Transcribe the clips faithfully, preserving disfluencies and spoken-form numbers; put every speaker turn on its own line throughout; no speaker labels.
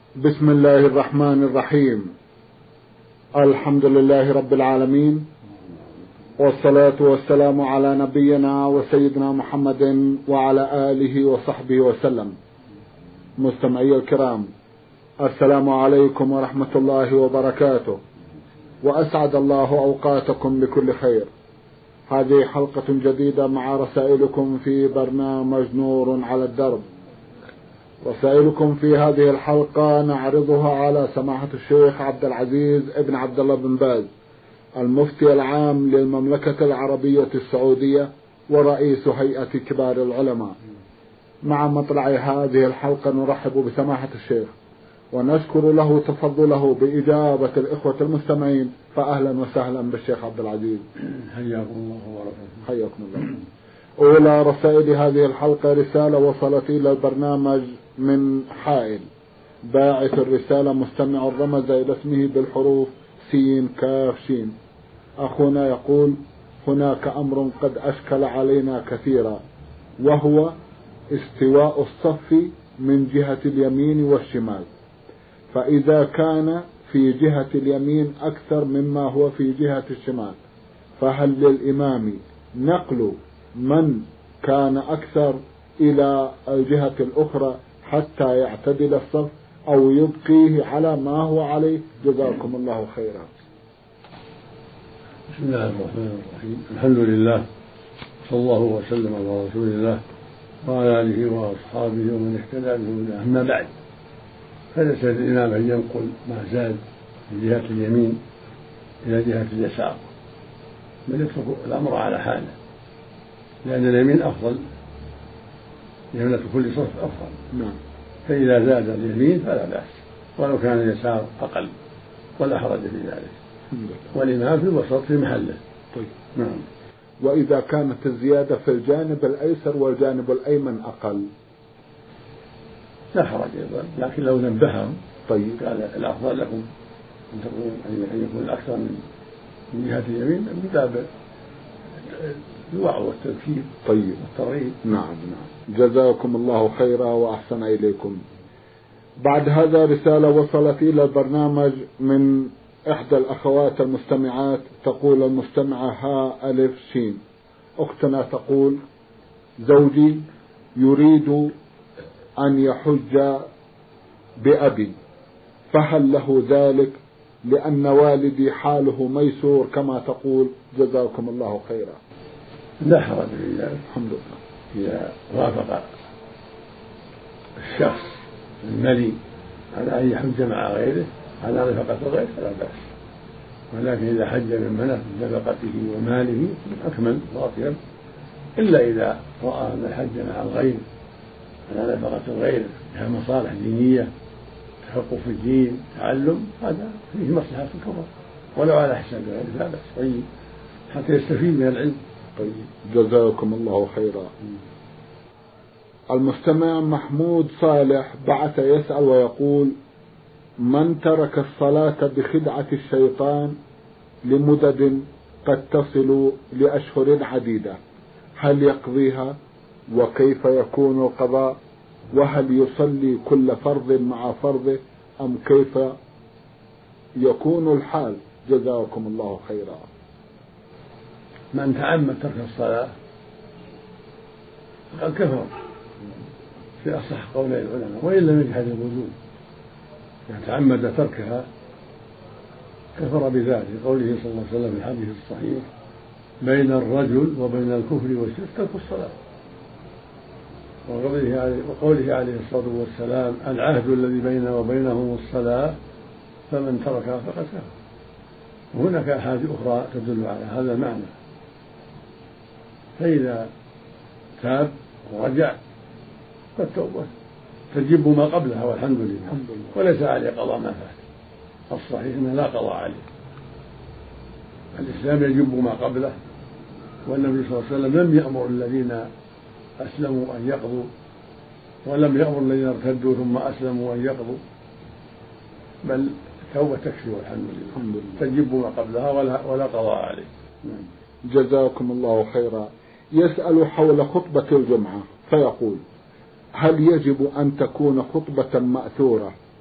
بسم الله الرحمن الرحيم. الحمد لله رب العالمين، والصلاة والسلام على نبينا وسيدنا محمد وعلى آله وصحبه وسلم. مستمعي الكرام، السلام عليكم ورحمة الله وبركاته، وأسعد الله أوقاتكم بكل خير. هذه حلقة جديدة مع رسائلكم في برنامج نور على الدرب. رسائلكم في هذه الحلقة نعرضها على سماحة الشيخ عبد العزيز ابن عبد الله بن باز، المفتي العام للمملكة العربية السعودية ورئيس هيئة كبار العلماء. مع مطلع هذه الحلقة نرحب بسماحة الشيخ ونشكر له تفضله بإجابة الإخوة المستمعين، فأهلا وسهلا بالشيخ عبد العزيز.
حياكم الله وبركاته.
حياكم الله. أولى رسائل هذه الحلقة رسالة وصلت إلى البرنامج من حائل. باعث الرسالة مستمع رمز إلى اسمه بالحروف سين كاف شين. أخونا يقول: هناك أمر قد أشكل علينا كثيرا، وهو استواء الصف من جهة اليمين والشمال، فإذا كان في جهة اليمين أكثر مما هو في جهة الشمال، فهل للإمام نقل من كان أكثر إلى الجهة الأخرى حتى يعتدل الصف، أو يبقيه على ما هو عليه؟ جزاكم الله خيرا.
بسم الله الرحمن الرحيم. الحمد لله، صلى الله وسلم على رسول الله وعلى آله وأصحابه ومن اهتدى بهداه. أما بعد، فليس للإمام أن ينقل ما زاد من جهة اليمين إلى جهة اليسار، بل يترك الأمر على حاله، لأن اليمين أفضل، يمنة كل صف أفضل.
نعم.
فإذا زاد اليمين فلا بأس، ولو كان اليسار أقل ولا حرج في ذلك، والإمام في الوسط في محله.
طيب.
نعم.
وإذا كانت الزيادة في الجانب الأيسر والجانب الأيمن أقل
لا حرج أيضا، لكن لو نبههم
طيب
قال الأفضل لكم أن تكون أن يكون الأكثر من جهة اليمين من باب الوعظ والتذكير.
طيب.
والترغيب.
نعم نعم. جزاكم الله خيرا وأحسن إليكم. بعد هذا رسالة وصلت إلى البرنامج من إحدى الأخوات المستمعات. تقول المستمعة ها ألف شين. أختنا تقول: زوجي يريد أن يحج بأبي، فهل له ذلك؟ لأن والدي حاله ميسور كما تقول. جزاكم الله خيرا.
لا حرج في ذلك،
الحمد لله.
إذا وافق الشخص الملي على أن يحج مع غيره على نفقة الغير فلا بأس، ولكن إذا حج من نفقته وماله أكمل وأطيب، إلا إذا رأى أن الحج مع الغير على نفقة الغير لها مصالح دينية، تفقه في الدين، تعلم، هذا فيه مصلحة كبرى، ولو على حساب غيره لا بأس. طيب، حتى يستفيد من العلم.
طيب، جزاكم الله خيرا. المستمع محمود صالح بعث يسأل ويقول: من ترك الصلاة بخدعة الشيطان لمدد قد تصل لأشهر عديدة، هل يقضيها؟ وكيف يكون القضاء؟ وهل يصلي كل فرض مع فرضه أم كيف يكون الحال؟ جزاكم الله خيرا.
من تعمد ترك الصلاة فقد كفر في أصح قولي العلماء، وإن لم يجحد الوجود، من تعمد تركها كفر بذلك، قوله صلى الله عليه وسلم في الحديث الصحيح: بين الرجل وبين الكفر والشرك ترك الصلاة. وقوله عليه الصلاة والسلام: العهد الذي بيننا وبينهم الصلاة فمن تركها فقد كفر. وهناك أحاديث أخرى تدل على هذا المعنى. فإذا تاب ورجع فالتوبة تجب ما قبلها، والحمد لله، وليس عليه قضاء ما فات. الصحيح أنه لا قضاء عليه. الإسلام يجب ما قبله، والنبي صلى الله عليه وسلم لم يأمر الذين أسلموا أن يقضوا، ولم يأمر الذين ارتدوا ثم أسلموا أن يقضوا، بل التوبة تكفي والحمد لله، تجب ما قبلها ولا, ولا قضاء عليه.
جزاكم الله خيرا. يسأل حول خطبة الجمعة فيقول: هل يجب أن تكون خطبة مأثورة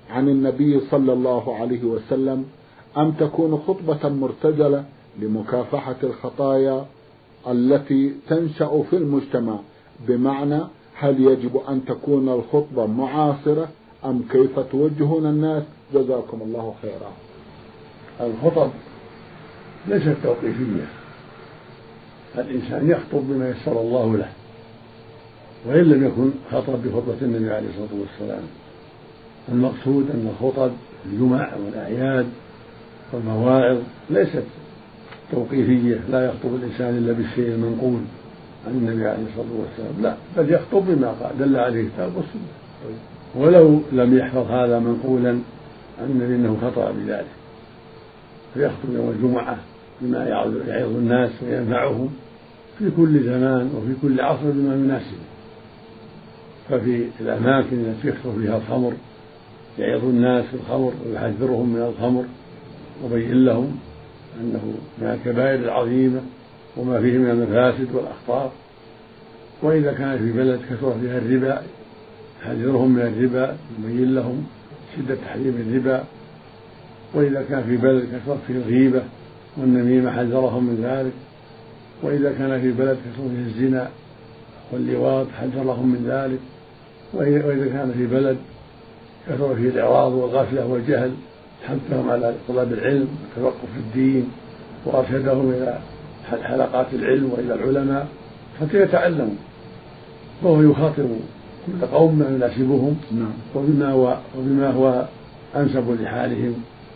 عن النبي صلى الله عليه وسلم، أم تكون خطبة مرتجلة لمكافحة الخطايا التي تنشأ في المجتمع؟ بمعنى هل يجب أن تكون الخطبة معاصرة أم كيف توجهون الناس؟ جزاكم الله خيرا.
الخطب ليست توقيفية، الإنسان يخطب بما يسر الله له، وإن لم يكن خطب بخطبة النبي عليه الصلاة والسلام. المقصود أن الخطب الجمع والأعياد والمواعظ ليست توقيفية، لا يخطب الإنسان إلا بالشيء المنقول عن النبي عليه الصلاة والسلام، لا، بل يخطب بما قال دل عليه الكتاب والسنة، ولو لم يحفظ هذا منقولا عن النبي أنه خطأ بذلك، فيخطب يوم الجمعة بما يعظ الناس وينفعهم في كل زمان وفي كل عصر بما يناسبه. ففي الأماكن التي يكثر فيها الخمر يعظ الناس في الخمر ويحذرهم من الخمر وبين لهم أنه من الكبائر العظيمة وما فيه من المفاسد والأخطار. وإذا كان في بلد كثر فيها الربا يحذرهم من الربا ويبين لهم شدة تحريم الربا. وإذا كان في بلد كثر فيه الغيبة والنميمة حذرهم من ذلك. وإذا كان في بلد كثر فيه الزنا واللواط حذرهم من ذلك. وإذا كان في بلد كثر فيه الإعراض والغفلة والجهل حثهم على طلب العلم والتفقه في الدين وأرشدهم إلى حلقات العلم وإلى العلماء حتى يتعلموا، فهو يخاطب كل قوم ما يناسبهم وبما هو, وبما هو أنسب لحالهم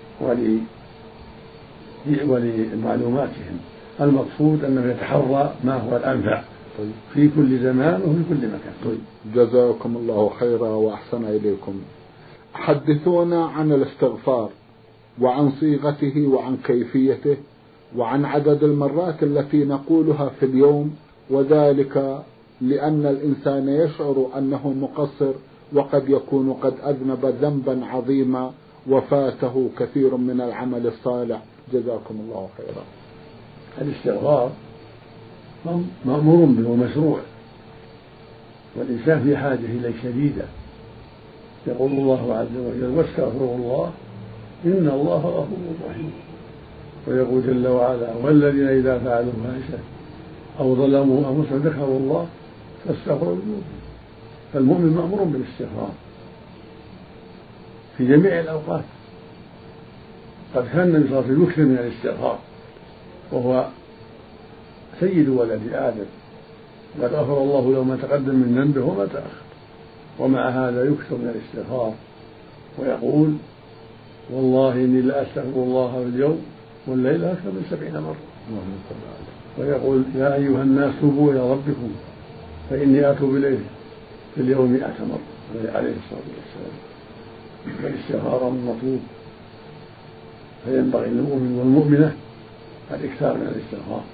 ولمعلوماتهم. المقصود أنه يتحرى ما هو الأنفع في كل زمان وفي كل مكان.
طيب. جزاكم الله خيرا وأحسن إليكم. حدثونا عن الاستغفار وعن صيغته وعن كيفيته وعن عدد المرات التي نقولها في اليوم، وذلك لأن الإنسان يشعر أنه مقصر وقد يكون قد أذنب ذنبا عظيما وفاته كثير من العمل الصالح. جزاكم الله خيرا.
الاستغفار مأمور به ومشروع، والإنسان في حاجة إليه شديدة. يقول الله عز وجل: واستغفروا الله إن الله غفور رحيم. ويقول جل وعلا: والذين إذا فعلوا فاحشة أو ظلموا أنفسهم ذكروا الله فاستغفروا ذنوبهم. فالمؤمن مأمور بالاستغفار في جميع الأوقات. قد كان النبي صلى الله عليه وسلم يكثر من الاستغفار وهو سيد ولد آدم، قد غفر الله له ما تقدم من ذنبه وما تأخر، ومع هذا يكثر من الاستغفار ويقول: والله إني لأستغفر الله في اليوم والليل أكثر من سبعين مرة. ويقول: يا أيها الناس توبوا إلى ربكم فإني أتوب إليه في اليوم مئة مرة عليه الصلاة والسلام. فالاستغفار مطلوب، فينبغي للمؤمن والمؤمنة الإكثار من الاستغفار.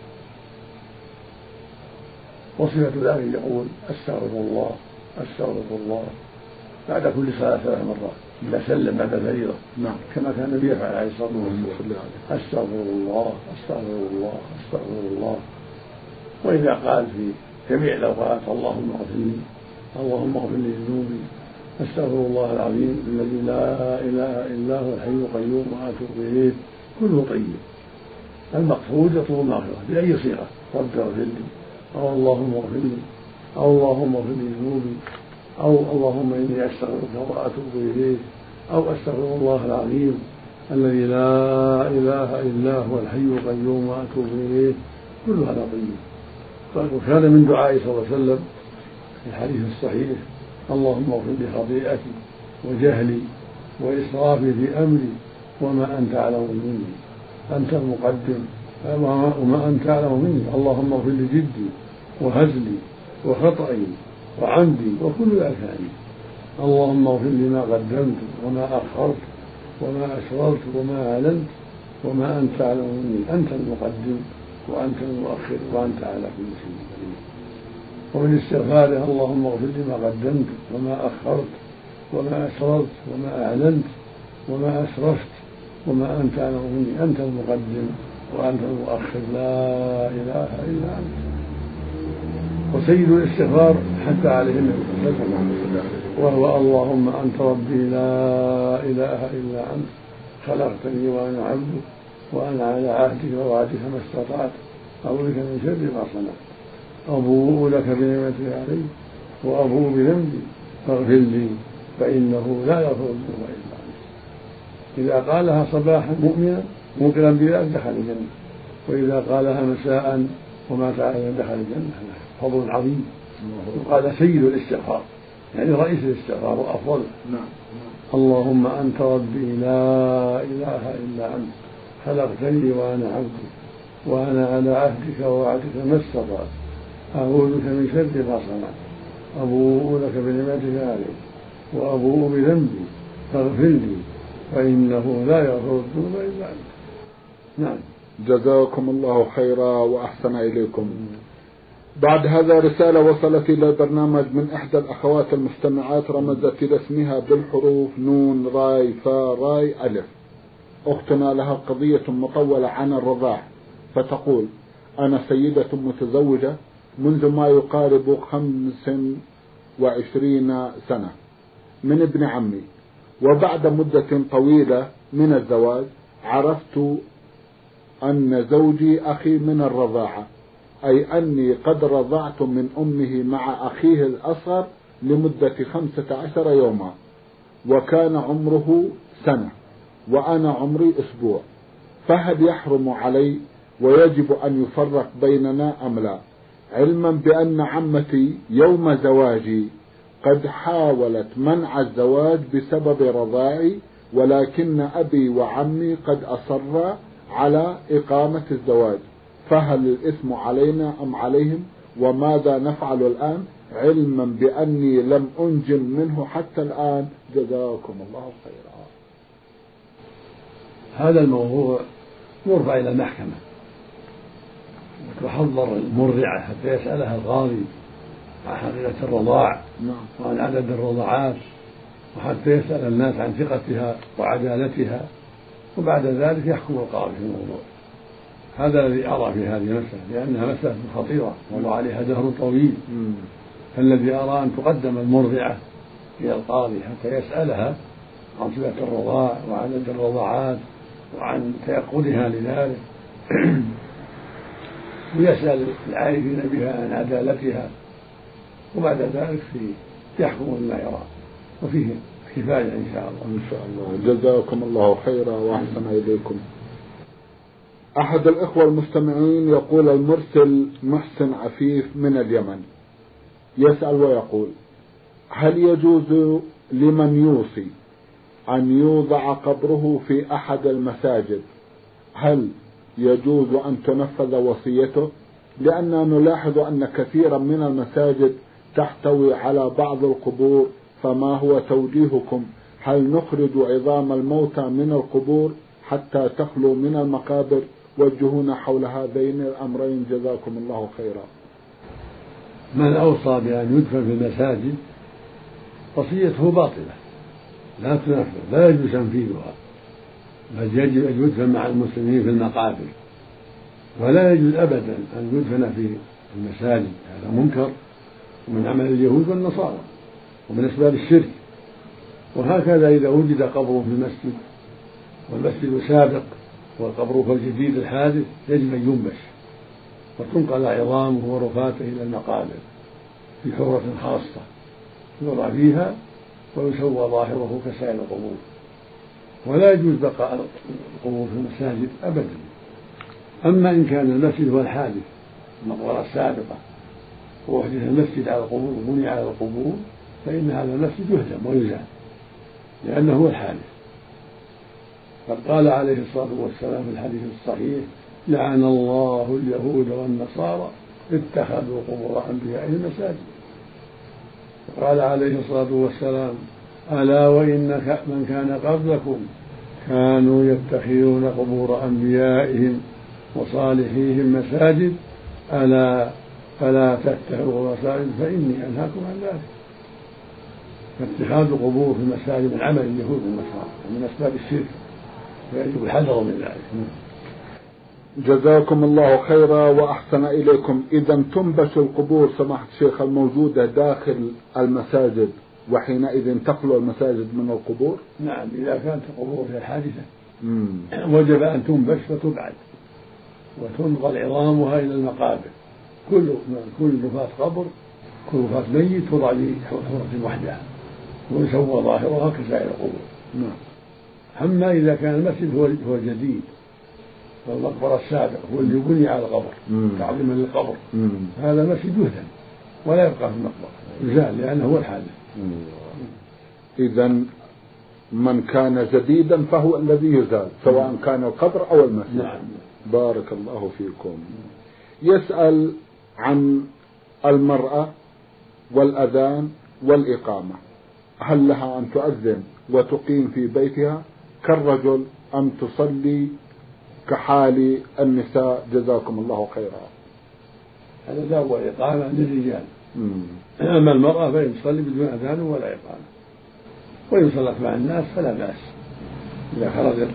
وصفة ذلك يقول: أستغفر الله أستغفر الله بعد كل صلاة ثلاث مرات إذا سلم بعد الفريضة، نعم، كما كان النبي يفعل عليه الصلاة والسلام. أستغفر الله أستغفر الله أستغفر الله. وإذا قال في جميع الأوقات: اللهم اغفر لي اللهم اغفر لي ذنوبي، أستغفر الله العظيم الذي لا إله إلا هو الحي القيوم وأتوب إليه، كله طيب. المقصود يطلب المغفرة بأي صيغة: رب اغفر لي، أو اللهم اغفر لي، أو اللهم اغفر لي ذنوبي، أو اللهم إني أستغفرك وأتوب إليك، أو أستغفر الله العظيم الذي لا إله إلا هو الحي القيوم وأتوب إليه، كل هذا طيب. وكان من دعائه صلى الله عليه وسلم في الحديث الصحيح: اللهم اغفر لي خطيئتي وجهلي وإسرافي في أمري وما أنت أعلم مني، أنت المقدم وما أنت أعلم مني، اللهم اغفر لي جدي وهزلي وخطئي وعمدي وكل ذلك عني، اللهم اغفر لي ما قدمت وما أخرت وما أسررت وما أعلنت وما أنت أعلم مني، أنت المقدم وأنت المؤخر وأنت على كل شيء قدير. ومن استغفاره: اللهم اغفر لي ما قدمت وما أخرت وما أسررت وما أعلنت وما أسرفت وما أنت أعلم مني، أنت المقدم وأنت المؤخر لا إله إلا أنت. وسيد الاستغفار حتى عليه النبي صلى الله عليه وسلم، وهو: اللهم أنت ربي لا إله إلا أنت خلقتني وأنا عبدك وأنا على عهدك ووعدك ما استطعت أعوذ بك من شر ما صنعت أبوء لك بنعمتك علي وأبوء بذنبي فاغفر لي فإنه لا يغفر الذنوب إلا أنت. إذا قالها صباحا مؤمنا موقنا بذلك دخل الجنة، وإذا قالها مساء ومات عليها دخل الجنة. فضل عظيم. وقال سيد الاستغفار يعني رئيس الاستغفار وأفضل. اللهم أنت ربي لا إله إلا أنت خلقتني وأنا عبدك وأنا على عهدك ووعدك ما استطعت أعوذ بك من شر ما صنعت أبوء لك بنعمتك علي وأبوء بذنبي فاغفر لي فإنه لا يغفر الذنوب إلا أنت. نعم.
جزاكم الله خيرا وأحسن إليكم. بعد هذا رسالة وصلت إلى البرنامج من إحدى الأخوات المستمعات رمزت إلى اسمها بالحروف نون راي فا راي ألف. أختنا لها قضية مطولة عن الرضاع، فتقول: أنا سيدة متزوجة منذ ما يقارب خمس وعشرين سنة من ابن عمي، وبعد مدة طويلة من الزواج عرفت أن زوجي أخي من الرضاعة، أي أني قد رضعت من أمه مع أخيه الأصغر لمدة خمسة عشر يوما، وكان عمره سنة وأنا عمري أسبوع، فهل يحرم علي ويجب أن يفرق بيننا أم لا؟ علما بأن عمتي يوم زواجي قد حاولت منع الزواج بسبب رضاعي، ولكن أبي وعمي قد أصرا على إقامة الزواج، فهل الإثم علينا أم عليهم؟ وماذا نفعل الآن علما بأني لم أنجم منه حتى الآن؟ جزاكم الله خيرا.
هذا الموضوع يرفع إلى المحكمة وتحضر المرضعة حتى يسألها القاضي عن حقيقة الرضاع وعن عدد الرضعات، وحتى يسأل الناس عن ثقتها وعدالتها، وبعد ذلك يحكم القاضي في الموضوع. هذا الذي أرى في هذه المسألة، لأنها مسألة خطيرة وضع عليها دهر طويل. فالذي أرى أن تقدم المرضعة إلى القاضي حتى يسألها عن صفة الرضاع وعدد الرضعات وعن تيقظها لذلك ويسأل العارفين بها عن عدالتها، وبعد ذلك يحكم بما يرى، وفيه كفاية إن شاء الله.
إن شاء الله. جزاكم الله خيرا وأحسن إليكم. أحد الإخوة المستمعين يقول: المرسل محسن عفيف من اليمن يسأل ويقول: هل يجوز لمن يوصي أن يوضع قبره في أحد المساجد؟ هل يجوز أن تنفذ وصيته؟ لأننا نلاحظ أن كثيرا من المساجد تحتوي على بعض القبور، فما هو توجيهكم؟ هل نخرج عظام الموتى من القبور حتى تخلو من المقابر؟ وجهونا حول هذين الأمرين جزاكم الله خيرا.
من أوصى بأن يدفن في المساجد وصيته باطلة لا تنفذ، لا يجوز تنفيذها، بل يجب أن يدفن مع المسلمين في المقابر، ولا يجوز أبدا أن يدفن في المساجد. هذا منكر ومن عمل اليهود والنصارى ومن أسباب الشرك. وهكذا إذا وجد قبر في المسجد والمسجد سابق والقبر الجديد الحادث يجب أن ينبش وتنقل عظامه ورفاته إلى المقابر في حورة خاصة يوضع فيها ويسوى ظاهره كسائر القبور، ولا يجوز بقاء القبور في المساجد أبدا. أما إن كان المسجد هو الحادث المقبرة السابقة ووحدث المسجد على القبور وبني على القبور، فإن هذا المسجد يهدم ويزال لأنه هو الحادث. قد قال عليه الصلاة والسلام في الحديث الصحيح: لعن الله اليهود والنصارى اتخذوا قبور أنبيائهم مساجد. وقال عليه الصلاة والسلام: ألا وإن من كان قبلكم كانوا يتخذون قبور أنبيائهم وصالحيهم مساجد، ألا فلا تتخذوا مساجد فإني أنهاكم عن ذلك. فاتخاذ القبور في المساجد من عمل اليهود والنصارى ومن أسباب الشرك، ويجب الحذر من ذلك.
جزاكم الله خيرا وأحسن إليكم. إذا تنبش القبور سماحة الشيخ الموجودة داخل المساجد وحينئذ تخلو المساجد من القبور؟
نعم، إذا كانت القبور هي الحادثة
مم.
وجب أن تنبش وتبعد وتنقل عظامها إلى المقابر. كل كل رفات قبر، كل رفات ميت توضع بحفرة وحدها ويسوى ظاهرها كسائر القبور.
نعم.
أما إذا كان المسجد هو الجديد والمقبرة السابق هو اللي بني على القبر تعظيما للقبر، هذا المسجد يهدم ولا يبقى في المقبرة، يزال لأنه هو الحادث.
إذن من كان جديدا فهو الذي يزال سواء كان القبر أو المسجد.
نعم.
بارك الله فيكم. يسأل عن المرأة والأذان والإقامة، هل لها أن تؤذن وتقيم في بيتها كالرجل أم تصلي كحال النساء؟ جزاكم الله خيرا.
الأذان والإقامة للرجال، أما المرأة فإن تصلي بدون أذان ولا إقامة، وإن صلت مع الناس فلا بأس إذا خرجت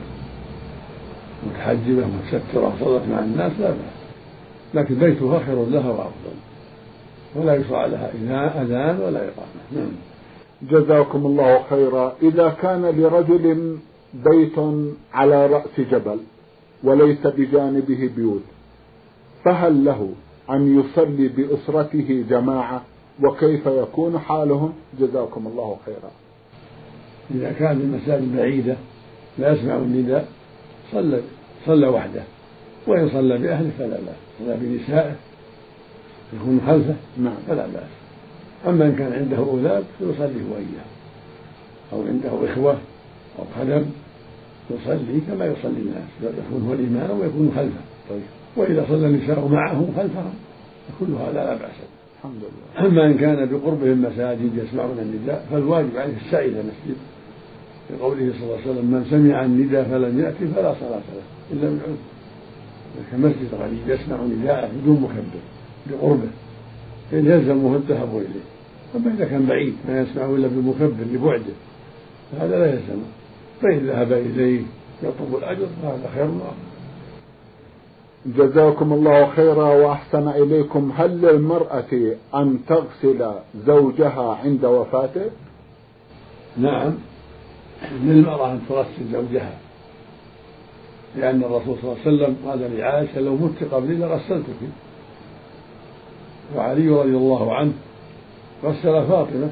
متحجبة متسترة صلت مع الناس لا بأس، لكن بيتها خير لها وأفضل، ولا يشرع لها أذان ولا إقامة.
جزاكم الله خيرا. إذا كان لرجل بيت على رأس جبل وليس بجانبه بيوت، فهل له أن يصلي بأسرته جماعة؟ وكيف يكون حالهم؟ جزاكم الله خيرا.
إذا كان المساجد بعيدة لا يسمع النداء صلى صلى وحده، وإن صلى بأهله فلا بأس، صلى بنسائه يكون خلفه نعم فلا بأس. أما إن كان عنده أولاد فيصلي هو إياه، أو عنده إخوة أو خدم يصلي كما يصلي الناس، يكون هو الإمام ويكون خلفه. طيب. وإذا صلى النساء معه خلفهم فكل هذا لا بأس.
الحمد لله.
أما إن كان بقربه المساجد يسمعون النداء فالواجب عليه السعي إلى المسجد، لقوله صلى الله عليه وسلم: من سمع النداء فلم يأتي فلا صلاة له إلا من عذر. كمسجد غريب يسمع نداءه بدون مكبر بقربه إن يلزمه الذهاب إليه. أما إذا كان بعيد ما يسمعه إلا بالمكبر لبعده هذا لا يلزمه، فإن ذهب إليه يطلب الأجر فهذا خير وأفضل.
جزاكم الله خيرا وأحسن إليكم. هل للمرأة أن تغسل زوجها عند وفاته؟
نعم، للمرأة أن تغسل زوجها، لأن الرسول صلى الله عليه وسلم قال لعائشة: لو مت قبلي لغسلتك. وعلي رضي الله عنه غسل فاطمة،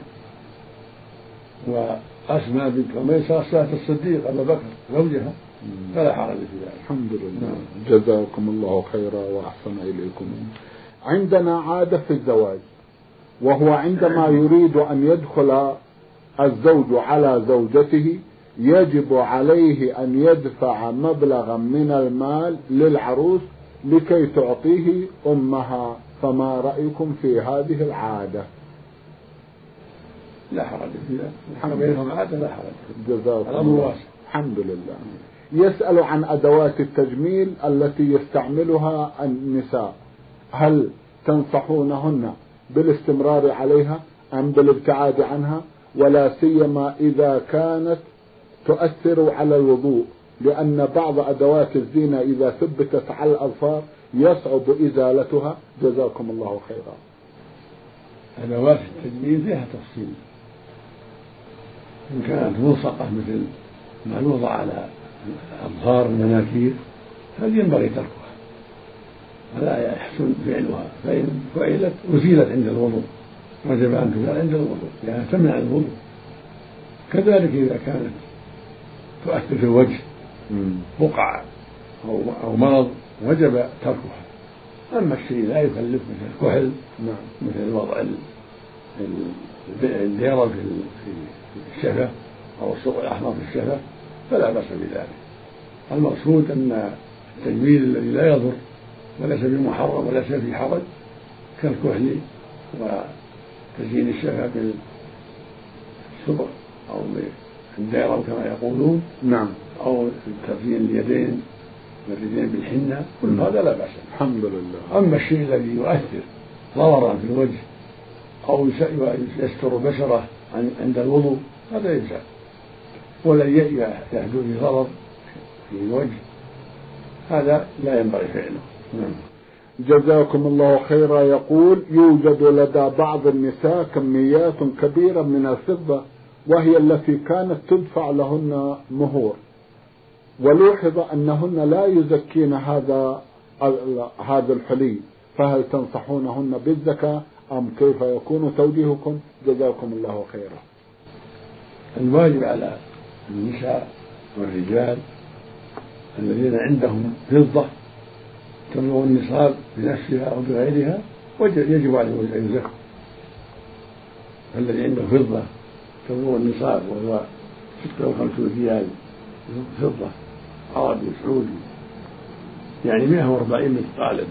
وأسماء بنت عميس غسلت الصديق أبا بكر زوجها، فلا حرج في ذلك.
الحمد لله. جزاكم الله خيرا وأحسن إليكم. عندنا عادة في الزواج، وهو عندما يريد أن يدخل الزوج على زوجته يجب عليه أن يدفع مبلغا من المال للعروس لكي تعطيه أمها، فما رأيكم في هذه العادة؟
لا حرج في ذلك، بينهم عادة لا حرج.
جزاكم الله. الحمد لله. يسأل عن أدوات التجميل التي يستعملها النساء، هل تنصحونهن بالاستمرار عليها أم بالابتعاد عنها، ولا سيما إذا كانت تؤثر على الوضوء، لأن بعض أدوات الزينة إذا ثبتت على الأظفار يصعب إزالتها؟ جزاكم الله خيرا.
أدوات التجميل فيها تفصيل، إن كانت ملصقة مثل ما يوضع على أظهار المناكير فلينبغي تركها ولا يحسن فعلها، فإن فعلت أزيلت عند الوضوء، وجب أن تزال عند الوضوء لأنها تمنع الوضوء. كذلك إذا كانت تؤثر في الوجه بقع أو مرض وجب تركها. أما الشيء لا يكلف مثل الكحل مثل وضع الديرة في الشفة أو السوق الأحمر في الشفة فلا بأس بذلك. المقصود أن التجميل الذي لا يضر وليس بمحرم وليس في حرج كالكحل وتزيين الشفة بالسبغ أو بالديرة كما يقولون نعم، أو تزيين اليدين والرجلين بالحنة، كل هذا لا بأس.
الحمد لله.
أما الشيء الذي يؤثر ضررا في الوجه أو يستر بشرة عند الوضوء هذا يزال، ولا يحدث ضرر في الوجه هذا لا ينبغي فعله. نعم.
جزاكم الله خيرا. يقول: يوجد لدى بعض النساء كميات كبيرة من الفضة وهي التي كانت تدفع لهن مهور، ولوحظ أنهن لا يزكين هذا هذا الحلي، فهل تنصحونهن بالزكاة أم كيف يكون توجيهكم؟ جزاكم الله خيرا.
الواجب على النساء والرجال الذين عندهم فضة تبلغ النصاب بنفسها أو بغيرها يجب عليهم أن يزكوا. الذي عنده فضة تبلغ النصاب وهو ستة وخمسون ريال فضة عربي سعودي، يعني مئة وأربعين مثقالا،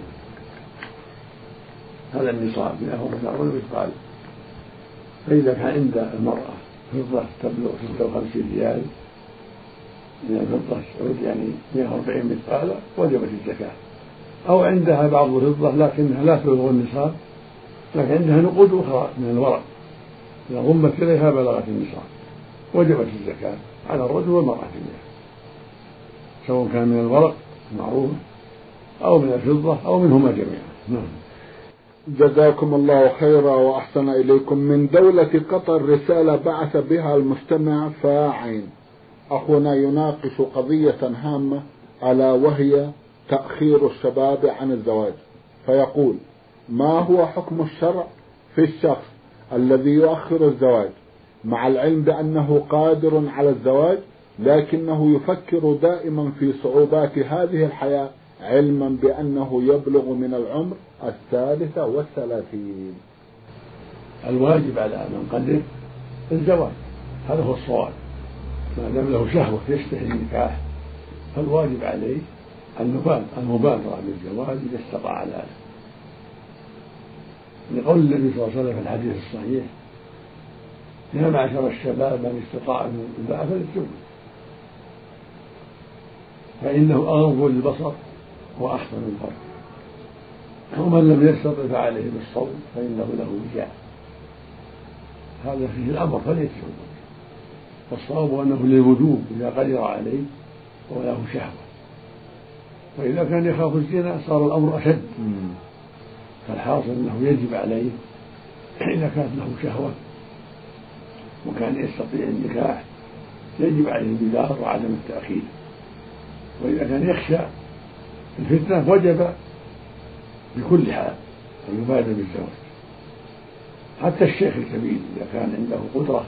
هذا النصاب مئة وأربعين مثقالا. فإذا كان عند المرأة فضة تبلغ ستة وخمسين ريال من الفضة السعودية يعني مئة وأربعين مثقالا وجبت الزكاة. أو عندها بعض الفضة لكنها لا تبلغ النصاب، لكن عندها نقود أخرى من الورق إذا ضمت إليها بلغت النصاب وجبت الزكاة على الرجل والمرأة جميعا، سواء كان من الورق معروف أو من الفضة أو منهما جميعا. نعم.
جزاكم الله خيرا وأحسن إليكم. من دولة قطر رسالة بعث بها المستمع فاعين. أخونا يناقش قضية هامة ألا وهي تأخير الشباب عن الزواج، فيقول: ما هو حكم الشرع في الشخص الذي يؤخر الزواج مع العلم بأنه قادر على الزواج لكنه يفكر دائما في صعوبات هذه الحياة علما بأنه يبلغ من العمر الثالثة والثلاثين؟
الواجب على من قدر الزواج، هذا هو الصواب، ما دام له شهوة يشتهي النكاح فالواجب عليه المبادرة بالزواج إذا استطاع ذلك، لقول النبي صلى الله عليه وسلم في الحديث الصحيح: يا معشر الشباب من استطاع منكم الباءة فليتزوج فإنه أغض للبصر وأحسن الفرج، ومن لم يستطع فعليه بالصوم فإنه له وجاء. هذا فيه الأمر فليتزوج، والصواب أنه للوجوب إذا قدر عليه وله شهوة، وإذا كان يخاف الزنا صار الأمر أشد. فالحاصل أنه يجب عليه إذا كانت له شهوة وكان يستطيع النكاح يجب عليه البدار وعدم التأخير، وإذا كان يخشى الفتنة وجب بكل حال أن يبادر بالزواج. حتى الشيخ الكبير إذا كان عنده قدرة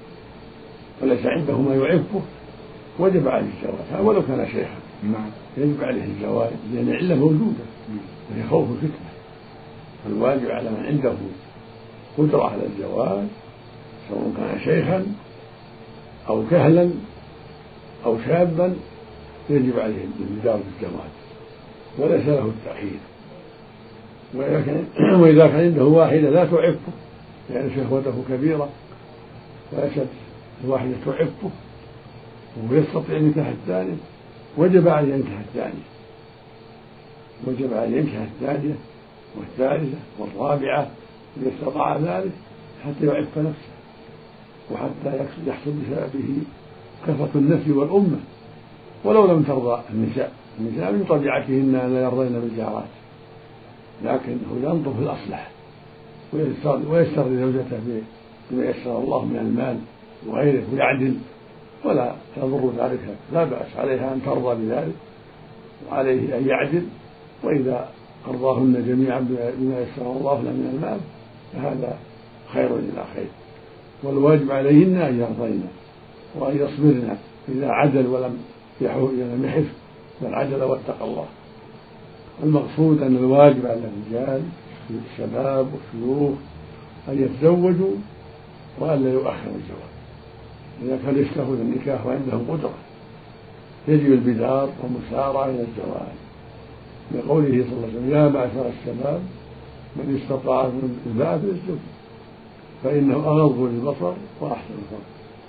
وليس عنده ما يعفه وجب عليه الزواج ولو كان شيخا.
نعم.
يجب عليه الزواج لأن العلة موجودة وهي خوف الفتنة، فالواجب على من عنده قدرة على الزواج سواء كان شيخا أو كهلا أو شابا يجب عليه البدار بالزواج وليس له التأخير. وإذا كان, وإذا كان عنده واحدة لا تعفه لأن يعني شهوته كبيرة وليست الواحدة تعفه ويستطيع نكاح الثاني وجب عليه ينكح الثانية وجب عليه ينكح الثانية والثالثة والرابعة إذا استطاع ذلك حتى يعف نفسه وحتى يحصل بسببه كثرة النسل والأمة، ولو لم ترضى النساء النساء من طبيعتهن لا يرضين بالجارات، لكنه ينظر في الأصلح ويسر لزوجته بما يسر الله من المال وغيره ويعدل، ولا يضر ذلك، لا بأس عليها أن ترضى بذلك وعليه أن يعدل، وإذا أرضاهن جميعا بما يسر الله له من المال فهذا خير إلى خير، والواجب عليهن أن يرضين وأن يصبرن إذا عدل ولم يحف بل عدل واتقى الله. المقصود أن الواجب على الرجال الشباب والشيوخ أن يتزوجوا وألا يؤخر الزواج إذا كان يشتهون النكاح وعندهم قدرة، يجب البدار والمسارعة إلى الزواج لقوله صلى الله عليه وسلم: يا معشر الشباب من استطاع منكم الباءة فليتزوج فإنه أغض للبصر وأحسن الفرج.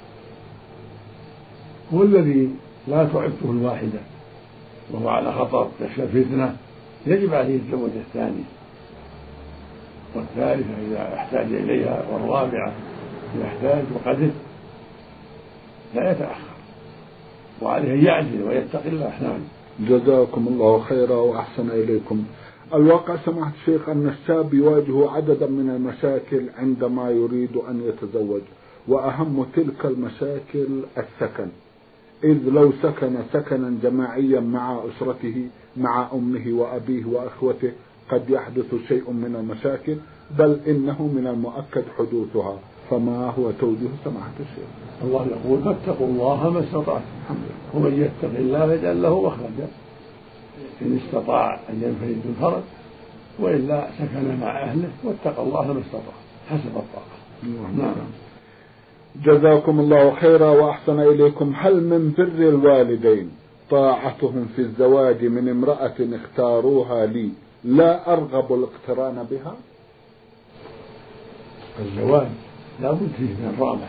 والذي لا تعفه الواحدة وهو على خطر يخشى الفتنة يجب عليه الزوج الثاني والثالثة إذا احتاج إليها والرابعة إذا احتاج وقدر، لا يتأخر وعليه يعدل ويتقي الله. نعم.
جزاكم الله خيرا وأحسن إليكم. الواقع سماحة الشيخ أن الشاب يواجه عددا من المشاكل عندما يريد أن يتزوج، وأهم تلك المشاكل السكن، إذ لو سكن سكنا جماعيا مع أسرته مع أمه وأبيه وأخوته قد يحدث شيء من المشاكل، بل إنه من المؤكد حدوثها. فما هو توجيه سماحة الشيخ؟
الله يقول فاتقوا الله ما استطعتم، ومن يتق الله يجعل له مخرجا، إن استطاع أن ينفرد بالفرج، وإلا سكن مع أهله واتقى الله ما استطاع حسب الطاقة. نعم.
جزاكم الله خيرا وأحسن إليكم. هل من بر الوالدين طاعتهم في الزواج من امرأة اختاروها لي لا أرغب الاقتران بها؟
الزواج لا بد فيه من الرغبة.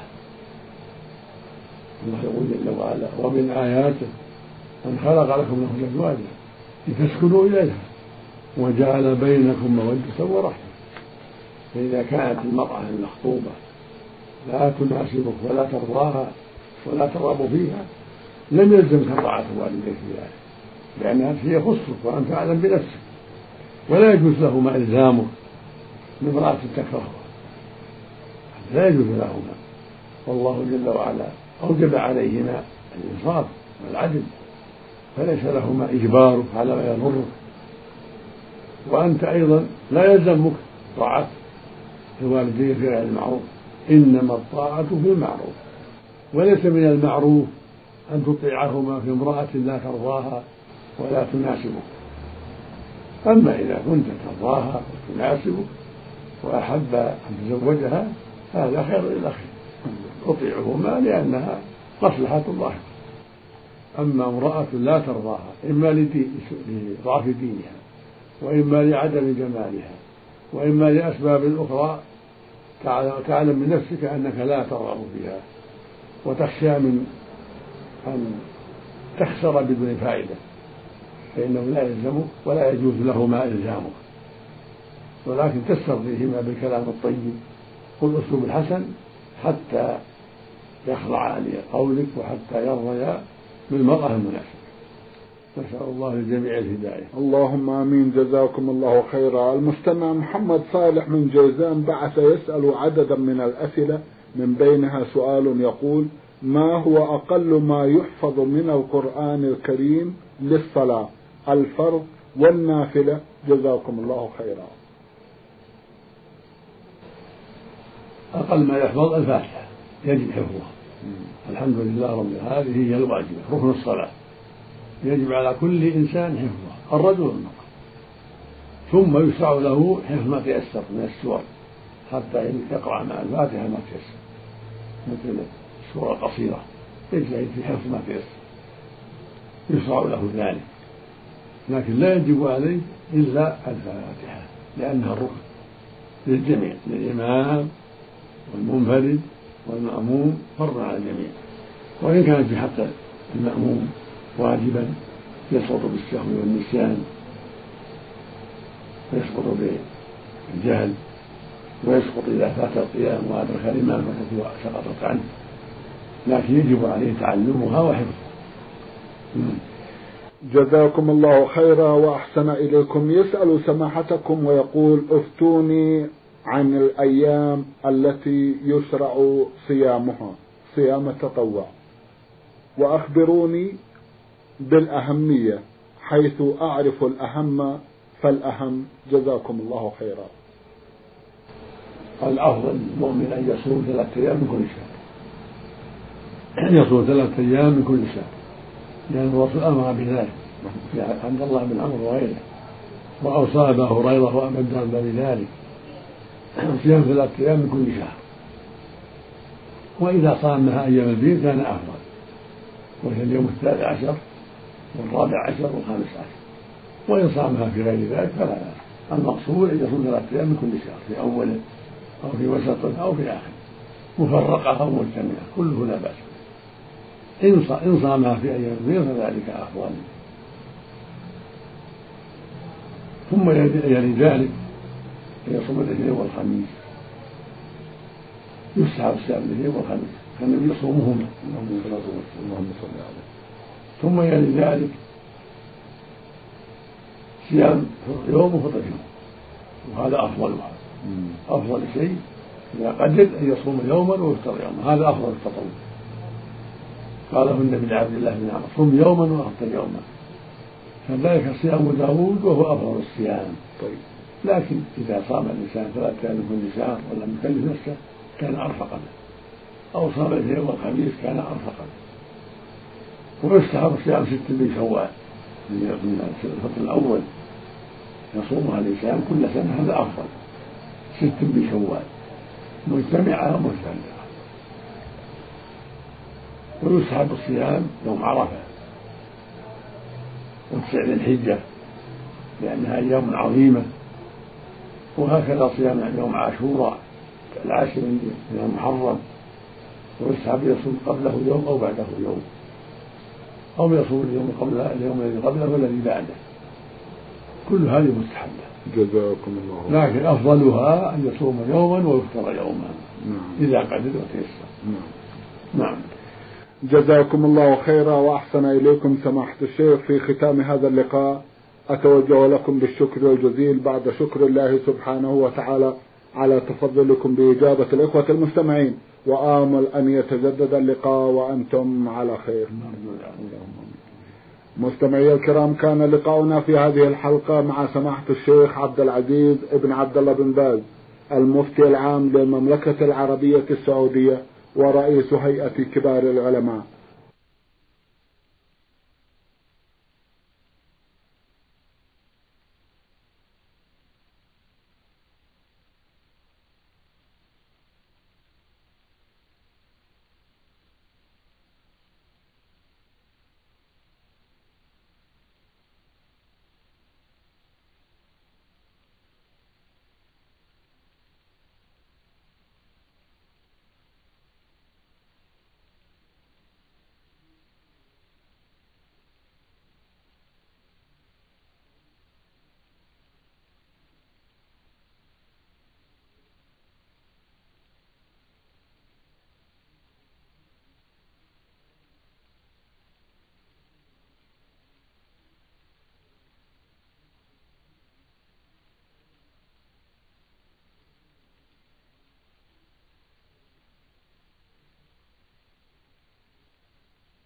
الله يقول جل وعلا ومن آياته أن خلق لكم من أزواجا لتسكنوا إليها وجعل بينكم مودة ورحمة. فإذا كانت المرأة المخطوبة لا تناسبك ولا ترضاها ولا ترغب فيها لم يلزمك طاعة والديك في ذلك، لأنها هي خصك وأنت أعلم بنفسك، ولا يجوز لهما إلزامك بامرأة تكرهها، لا يجوز لهما. والله جل وعلا أوجب عليهما الإنصاف والعدل، فليس لهما إجبارك على ما يضرك، وأنت أيضا لا يلزمك طاعة الوالدين في غير المعروف، إنما الطاعة في المعروف، وليس من المعروف أن تطيعهما في امرأة لا ترضاها ولا تناسبك. أما إذا كنت ترضاها وتناسبك وأحب أن تزوجها هذا خير إلى خير، تطيعهما لأنها مصلحة الله. أما امرأة لا ترضاها إما لضعف دينها وإما لعدم جمالها وإما لأسباب أخرى تعلم من نفسك أنك لا ترغب فيها وتخشى من أن تخسر بدون فائدة، فإنه لا يلزمك ولا يجوز لهما إلزامك، ولكن تسترضيهما بالكلام الطيب والأسلوب الحسن حتى يخضع لقولك وحتى يرضيا بالمرأة المناسبة. نسأل الله للجميع الهداية.
اللهم آمين. جزاكم الله خيرا. المستمع محمد صالح من جيزان بعث يسأل عددا من الأسئلة، من بينها سؤال يقول: ما هو أقل ما يحفظ من القرآن الكريم للصلاة، الفرض والنافلة؟ جزاكم الله خيرا.
أقل ما يحفظ الفاتحة، يجب حفظها. الحمد لله رب العالمين، هذه هي الواجبة، ركن الصلاة، يجب على كل إنسان حفظها، الرجل والمرأة. ثم يشرع له حفظ ما تيسر من السور حتى يقرأ مع الفاتحة ما تيسر، مثل السورة القصيرة يجتهد في حفظ ما تيسر، يشرع له ذلك، لكن لا يجب عليه إلا الفاتحة لأنها الركن للجميع، للإمام والمنفرد والمأموم، فرض على الجميع. وإن كانت في حق المأموم واجبا يسقط بالسهو والنسيان، ويسقط بالجهل، ويسقط إذا فات القيام وأدرك الإمام التي سقطت عنه، لكن يجب عليه تعلمها وحفظها.
جزاكم الله خيرا وأحسن إليكم. يسأل سماحتكم ويقول: افتوني عن الأيام التي يشرع صيامها، صيام التطوع، وأخبروني بالأهمية حيث أعرف الأهم فالأهم. جزاكم الله خيرا.
الأفضل المؤمن أن يصوم ثلاثة أيام من كل شهر، يصوم ثلاثة أيام من كل شهر، لأن الرسول أمر بذلك عند الله بن عمرو وغيره، وأوصى أبا هريرة وأبا الدرداء بذلك، صيام ثلاثة أيام من كل شهر. وإذا صامها أيام البيض كان أفضل، وهي اليوم الثالث عشر والرابع عشر والخامس عشر، وإن صامها في غير ذلك فلا بأس. المقصود أن يصوم ثلاثة أيام من كل شهر، في أوله أو في وسطه أو في آخره، مفرقة أو مجتمعة، كله لا بأس. إن صامها في أيام البيض فذلك أفضل. ثم يلي ذلك يصوم الاثنين والخميس، يستحب صيام الاثنين والخميس كان النبي يصومهما اللهم صل عليه. ثم يلي ذلك صيام يوم وفطر يوم، وهذا أفضلها. أفضل شيء إذا قدر أن يصوم يوما ويفطر يوما، هذا أفضل التطوع. قاله النبي لعبد الله بن عمرو: صم يوما وأفطر يوما، كذلك صيام داود وهو أفضل الصيام.
طيب.
لكن إذا صام الإنسان فلا يكلف النساء ولم يكلف نفسه كان أرفق به، أو صام الاثنين والخميس كان أرفق به. ويستحب صيام ست من شوال من الفطر الأول يصومها الإنسان كل سنة، هذا أفضل. ست من شوال مجتمعة ومفترقة. ويستحب الصيام يوم عرفة وتسع ذي الحجة لأنها أيام عظيمة، وهكذا صيام يوم عاشوراء العاشر من المحرم، ويستحب يصوم قبله يوم أو بعده يوم، أو يصوم اليوم قبل اليوم الذي قبله والذي بعده، كل هذه مستحبة.
جزاكم الله.
لكن أفضلها أن يصوم يوما ويفطر يوما.
نعم.
إذا قدر وتيسر.
نعم.
نعم.
جزاكم الله خيرا وأحسن إليكم سماحة الشيخ. في ختام هذا اللقاء أتوجه لكم بالشكر الجزيل بعد شكر الله سبحانه وتعالى على تفضلكم بإجابة الإخوة المستمعين، وآمل أن يتجدد اللقاء وأنتم على خير. مستمعي الكرام، كان لقاؤنا في هذه الحلقة مع سماحة الشيخ عبد العزيز ابن عبد الله بن باز، المفتي العام للمملكة العربية السعودية ورئيس هيئة كبار العلماء.